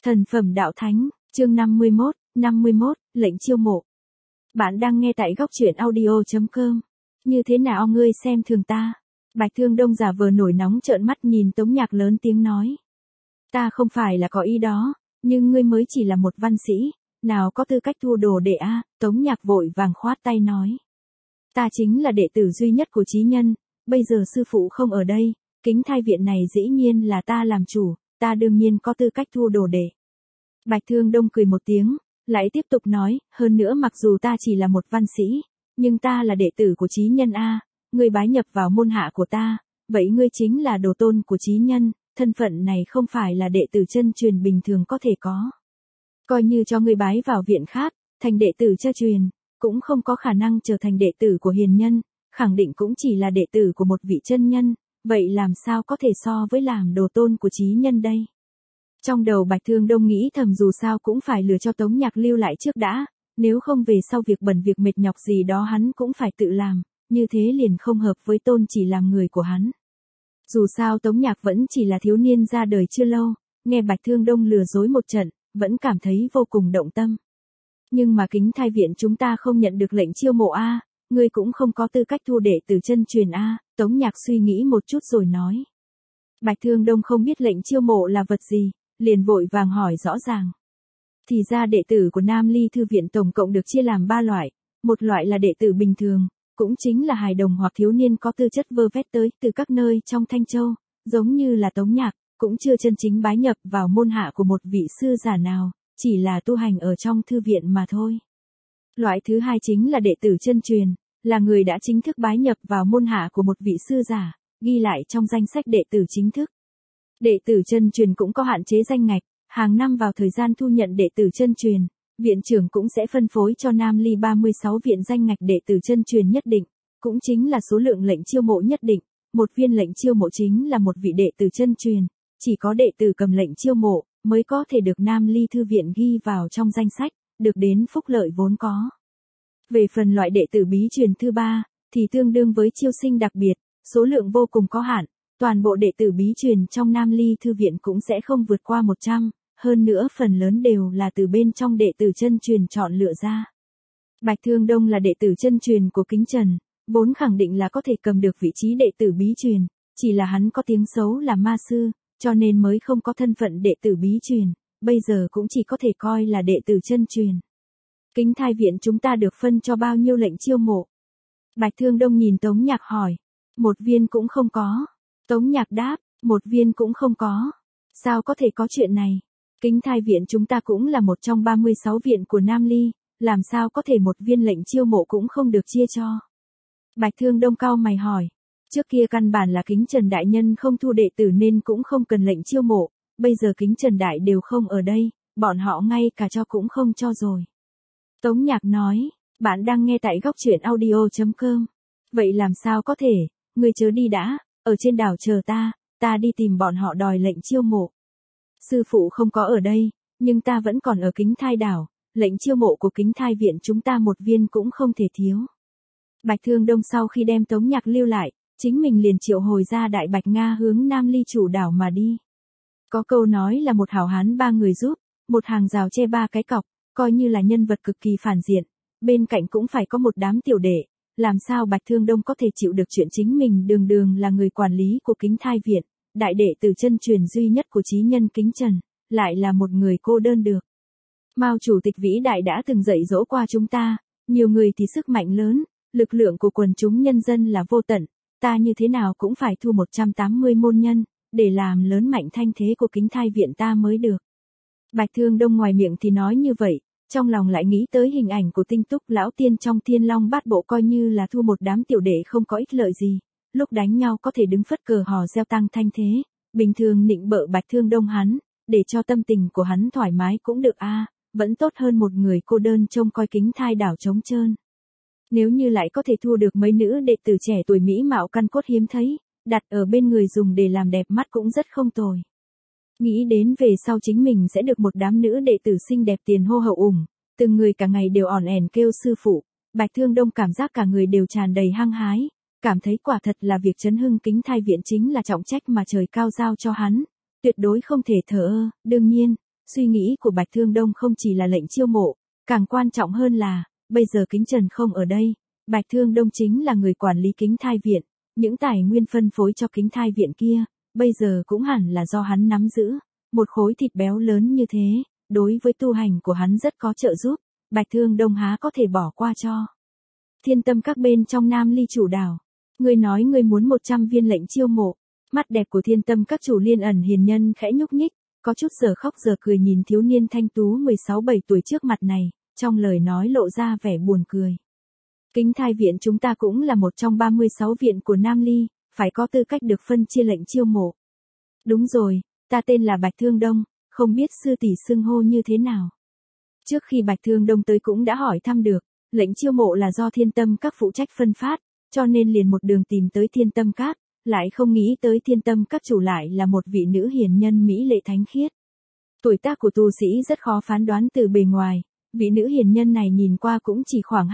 Thần phẩm đạo thánh, chương 51, lệnh chiêu mộ. Bạn đang nghe tại góc truyện audio.com. Như thế nào ngươi xem thường ta? Bạch Thương Đông giả vờ nổi nóng trợn mắt nhìn Tống Nhạc lớn tiếng nói. Ta không phải là có ý đó, nhưng ngươi mới chỉ là một văn sĩ, nào có tư cách thua đồ đệ a? Tống Nhạc vội vàng khoát tay nói. Ta chính là đệ tử duy nhất của Chí Nhân, bây giờ sư phụ không ở đây, Kính Thai viện này dĩ nhiên là ta làm chủ, ta đương nhiên có tư cách thua đồ đệ. Bạch Thương Đông cười một tiếng, lại tiếp tục nói, hơn nữa mặc dù ta chỉ là một văn sĩ, nhưng ta là đệ tử của Chí Nhân a, ngươi bái nhập vào môn hạ của ta, vậy ngươi chính là đồ tôn của Chí Nhân, thân phận này không phải là đệ tử chân truyền bình thường có thể có. Coi như cho ngươi bái vào viện khác, thành đệ tử cha truyền, cũng không có khả năng trở thành đệ tử của hiền nhân, khẳng định cũng chỉ là đệ tử của một vị chân nhân, vậy làm sao có thể so với làm đồ tôn của Chí Nhân đây? Trong đầu Bạch Thương Đông nghĩ thầm dù sao cũng phải lừa cho Tống Nhạc lưu lại trước đã, nếu không về sau việc bẩn việc mệt nhọc gì đó hắn cũng phải tự làm, như thế liền không hợp với tôn chỉ làm người của hắn. Dù sao Tống Nhạc vẫn chỉ là thiếu niên ra đời chưa lâu, nghe Bạch Thương Đông lừa dối một trận, vẫn cảm thấy vô cùng động tâm. Nhưng mà Kính Thai viện chúng ta không nhận được lệnh chiêu mộ a, ngươi cũng không có tư cách thu đệ tử chân truyền a, Tống Nhạc suy nghĩ một chút rồi nói. Bạch Thương Đông không biết lệnh chiêu mộ là vật gì, liền vội vàng hỏi rõ ràng. Thì ra đệ tử của Nam Ly Thư viện tổng cộng được chia làm 3 loại, một loại là đệ tử bình thường, cũng chính là hài đồng hoặc thiếu niên có tư chất vơ vét tới từ các nơi trong Thanh Châu, giống như là Tống Nhạc, cũng chưa chân chính bái nhập vào môn hạ của một vị sư giả nào, chỉ là tu hành ở trong thư viện mà thôi. Loại thứ hai chính là đệ tử chân truyền, là người đã chính thức bái nhập vào môn hạ của một vị sư giả, ghi lại trong danh sách đệ tử chính thức. Đệ tử chân truyền cũng có hạn chế danh ngạch, hàng năm vào thời gian thu nhận đệ tử chân truyền, viện trưởng cũng sẽ phân phối cho Nam Ly 36 viện danh ngạch đệ tử chân truyền nhất định, cũng chính là số lượng lệnh chiêu mộ nhất định, một viên lệnh chiêu mộ chính là một vị đệ tử chân truyền, chỉ có đệ tử cầm lệnh chiêu mộ mới có thể được Nam Ly Thư viện ghi vào trong danh sách, được đến phúc lợi vốn có. Về phần loại đệ tử bí truyền thứ ba, thì tương đương với chiêu sinh đặc biệt, số lượng vô cùng có hạn, toàn bộ đệ tử bí truyền trong Nam Ly Thư viện cũng sẽ không vượt qua 100, hơn nữa phần lớn đều là từ bên trong đệ tử chân truyền chọn lựa ra. Bạch Thương Đông là đệ tử chân truyền của Kính Trần, vốn khẳng định là có thể cầm được vị trí đệ tử bí truyền, chỉ là hắn có tiếng xấu là ma sư, cho nên mới không có thân phận đệ tử bí truyền, bây giờ cũng chỉ có thể coi là đệ tử chân truyền. Kính Thai viện chúng ta được phân cho bao nhiêu lệnh chiêu mộ? Bạch Thương Đông nhìn Tống Nhạc hỏi. Một viên cũng không có. Tống Nhạc đáp, một viên cũng không có. Sao có thể có chuyện này? Kính Thai viện chúng ta cũng là một trong 36 viện của Nam Ly, làm sao có thể một viên lệnh chiêu mộ cũng không được chia cho? Bạch Thương Đông cau mày hỏi. Trước kia căn bản là Kính Trần Đại Nhân không thu đệ tử nên cũng không cần lệnh chiêu mộ, bây giờ Kính Trần Đại đều không ở đây, bọn họ ngay cả cho cũng không cho rồi. Tống Nhạc nói, bạn đang nghe tại góc truyện audio.com. Vậy làm sao có thể, ngươi chớ đi đã, ở trên đảo chờ ta đi tìm bọn họ đòi lệnh chiêu mộ. Sư phụ không có ở đây, nhưng ta vẫn còn ở Kính Thai đảo, lệnh chiêu mộ của Kính Thai viện chúng ta một viên cũng không thể thiếu. Bạch Thương Đông sau khi đem Tống Nhạc lưu lại, chính mình liền triệu hồi ra Đại Bạch Nga hướng Nam Ly chủ đảo mà đi. Có câu nói là một hảo hán 3 người giúp, một hàng rào che 3 cái cọc, coi như là nhân vật cực kỳ phản diện, bên cạnh cũng phải có một đám tiểu đệ, làm sao Bạch Thương Đông có thể chịu được chuyện chính mình đường đường là người quản lý của Kính Thai viện, đại đệ tử chân truyền duy nhất của Chí Nhân Kính Trần, lại là một người cô đơn được. Mao chủ tịch vĩ đại đã từng dạy dỗ qua chúng ta, nhiều người thì sức mạnh lớn, lực lượng của quần chúng nhân dân là vô tận, ta như thế nào cũng phải thu 180 môn nhân, để làm lớn mạnh thanh thế của Kính Thai viện ta mới được. Bạch Thương Đông ngoài miệng thì nói như vậy, trong lòng lại nghĩ tới hình ảnh của Tinh Túc lão tiên trong Thiên Long Bát Bộ coi như là thu một đám tiểu đệ không có ích lợi gì, lúc đánh nhau có thể đứng phất cờ hò reo tăng thanh thế, bình thường nịnh bợ Bạch Thương Đông hắn, để cho tâm tình của hắn thoải mái cũng được a, vẫn tốt hơn một người cô đơn trông coi Kính Thai đảo trống trơn. Nếu như lại có thể thu được mấy nữ đệ tử trẻ tuổi mỹ mạo căn cốt hiếm thấy, đặt ở bên người dùng để làm đẹp mắt cũng rất không tồi. Nghĩ đến về sau chính mình sẽ được một đám nữ đệ tử xinh đẹp tiền hô hậu ủng, từng người cả ngày đều ỏn ẻn kêu sư phụ, Bạch Thương Đông cảm giác cả người đều tràn đầy hăng hái, cảm thấy quả thật là việc chấn hưng Kính Thai viện chính là trọng trách mà trời cao giao cho hắn, tuyệt đối không thể thờ ơ, đương nhiên, Suy nghĩ của Bạch Thương Đông không chỉ là lệnh chiêu mộ, càng quan trọng hơn là, bây giờ Kính Trần không ở đây, Bạch Thương Đông chính là người quản lý Kính Thai Viện, những tài nguyên phân phối cho Kính Thai Viện kia, bây giờ cũng hẳn là do hắn nắm giữ, một khối thịt béo lớn như thế, đối với tu hành của hắn rất có trợ giúp, Bạch Thương Đông há có thể bỏ qua cho. Thiên Tâm Các bên trong Nam Ly chủ đảo, ngươi nói ngươi muốn 100 viên lệnh chiêu mộ, mắt đẹp của Thiên Tâm Các chủ Liên Ẩn hiền nhân khẽ nhúc nhích, có chút giờ khóc giờ cười nhìn thiếu niên thanh tú 16-17 tuổi trước mặt này, trong lời nói lộ ra vẻ buồn cười. Kính Thai Viện chúng ta cũng là một trong 36 viện của Nam Ly, phải có tư cách được phân chia lệnh chiêu mộ. Đúng rồi, ta tên là Bạch Thương Đông, không biết sư tỷ xưng hô như thế nào. Trước khi Bạch Thương Đông tới cũng đã hỏi thăm được, lệnh chiêu mộ là do Thiên Tâm Các phụ trách phân phát, cho nên liền một đường tìm tới Thiên Tâm Các, lại không nghĩ tới Thiên Tâm Các chủ lại là một vị nữ hiền nhân mỹ lệ thánh khiết. Tuổi tác của tu sĩ rất khó phán đoán từ bề ngoài, vị nữ hiền nhân này nhìn qua cũng chỉ khoảng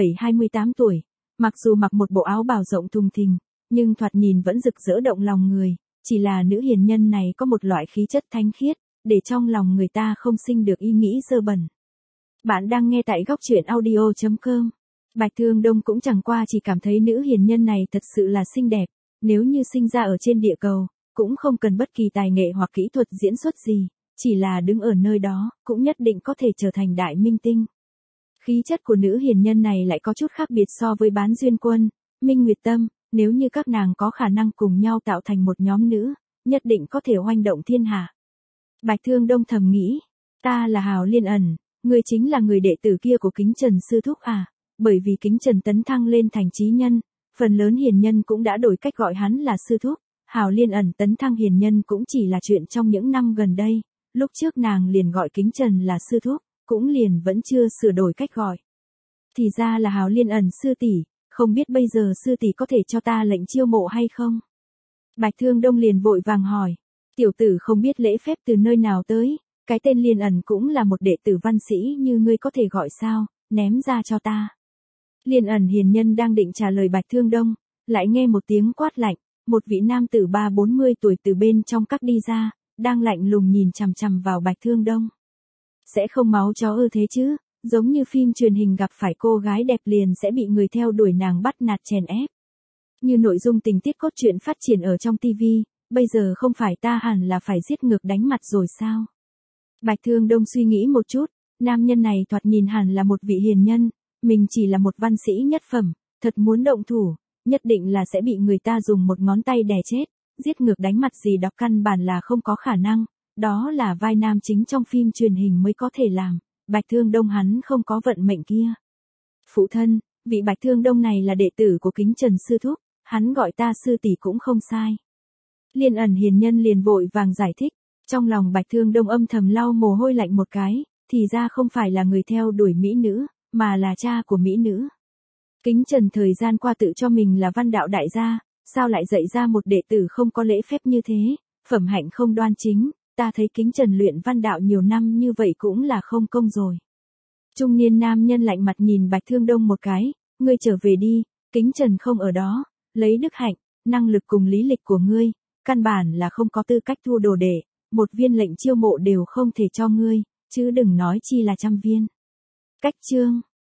27-28 tuổi, mặc dù mặc một bộ áo bào rộng thùng thình, nhưng thoạt nhìn vẫn rực rỡ động lòng người, chỉ là nữ hiền nhân này có một loại khí chất thánh khiết, để trong lòng người ta không sinh được ý nghĩ dơ bẩn. Bạn đang nghe tại góc truyện audio.com. Bạch Thương Đông cũng chẳng qua chỉ cảm thấy nữ hiền nhân này thật sự là xinh đẹp, nếu như sinh ra ở trên địa cầu, cũng không cần bất kỳ tài nghệ hoặc kỹ thuật diễn xuất gì, chỉ là đứng ở nơi đó, cũng nhất định có thể trở thành đại minh tinh. Khí chất của nữ hiền nhân này lại có chút khác biệt so với Bán Duyên Quân, Minh Nguyệt Tâm, nếu như các nàng có khả năng cùng nhau tạo thành một nhóm nữ, nhất định có thể oanh động thiên hạ. Bạch Thương Đông thầm nghĩ, ta là Hào Liên Ẩn, ngươi chính là người đệ tử kia của Kính Trần sư thúc à, bởi vì Kính Trần tấn thăng lên thành chí nhân, phần lớn hiền nhân cũng đã đổi cách gọi hắn là sư thúc, Hào Liên Ẩn tấn thăng hiền nhân cũng chỉ là chuyện trong những năm gần đây, lúc trước nàng liền gọi Kính Trần là sư thúc, cũng liền vẫn chưa sửa đổi cách gọi. Thì ra là Hào Liên Ẩn sư tỷ, không biết bây giờ sư tỷ có thể cho ta lệnh chiêu mộ hay không? Bạch Thương Đông liền vội vàng hỏi, tiểu tử không biết lễ phép từ nơi nào tới, cái tên Liên Ẩn cũng là một đệ tử văn sĩ như ngươi có thể gọi sao, ném ra cho ta. Liên Ẩn hiền nhân đang định trả lời Bạch Thương Đông, lại nghe một tiếng quát lạnh, một vị nam tử 30-40 tuổi từ bên trong các đi ra, đang lạnh lùng nhìn chằm chằm vào Bạch Thương Đông. Sẽ không máu chó ư thế chứ, giống như phim truyền hình gặp phải cô gái đẹp liền sẽ bị người theo đuổi nàng bắt nạt chèn ép. Như nội dung tình tiết cốt truyện phát triển ở trong TV, bây giờ không phải ta hẳn là phải giết ngược đánh mặt rồi sao? Bạch Thương Đông suy nghĩ một chút, nam nhân này thoạt nhìn hẳn là một vị hiền nhân, mình chỉ là một văn sĩ nhất phẩm, thật muốn động thủ, nhất định là sẽ bị người ta dùng một ngón tay đè chết, giết ngược đánh mặt gì đó căn bản là không có khả năng, đó là vai nam chính trong phim truyền hình mới có thể làm, Bạch Thương Đông hắn không có vận mệnh kia. Phụ thân, vị Bạch Thương Đông này là đệ tử của Kính Trần sư thúc, hắn gọi ta sư tỷ cũng không sai. Liên Ẩn hiền nhân liền vội vàng giải thích, trong lòng Bạch Thương Đông âm thầm lau mồ hôi lạnh một cái, thì ra không phải là người theo đuổi mỹ nữ, mà là cha của mỹ nữ. Kính Trần thời gian qua tự cho mình là văn đạo đại gia, sao lại dạy ra một đệ tử không có lễ phép như thế, phẩm hạnh không đoan chính, ta thấy Kính Trần luyện văn đạo nhiều năm như vậy cũng là không công rồi. Trung niên nam nhân lạnh mặt nhìn Bạch Thương Đông một cái, ngươi trở về đi, Kính Trần không ở đó, lấy đức hạnh, năng lực cùng lý lịch của ngươi, căn bản là không có tư cách thu đồ đệ, một viên lệnh chiêu mộ đều không thể cho ngươi, chứ đừng nói chi là trăm viên. Cách chương